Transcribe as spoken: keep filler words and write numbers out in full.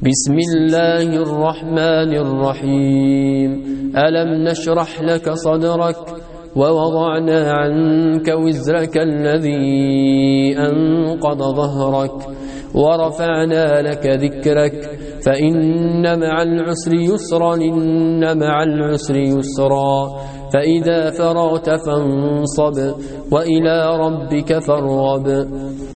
بسم الله الرحمن الرحيم ألم نشرح لك صدرك ووضعنا عنك وزرك الذي أنقض ظهرك ورفعنا لك ذكرك فإن مع العسر يسرا إن مع العسر يسرا فإذا فرغت فانصب وإلى ربك فارغب.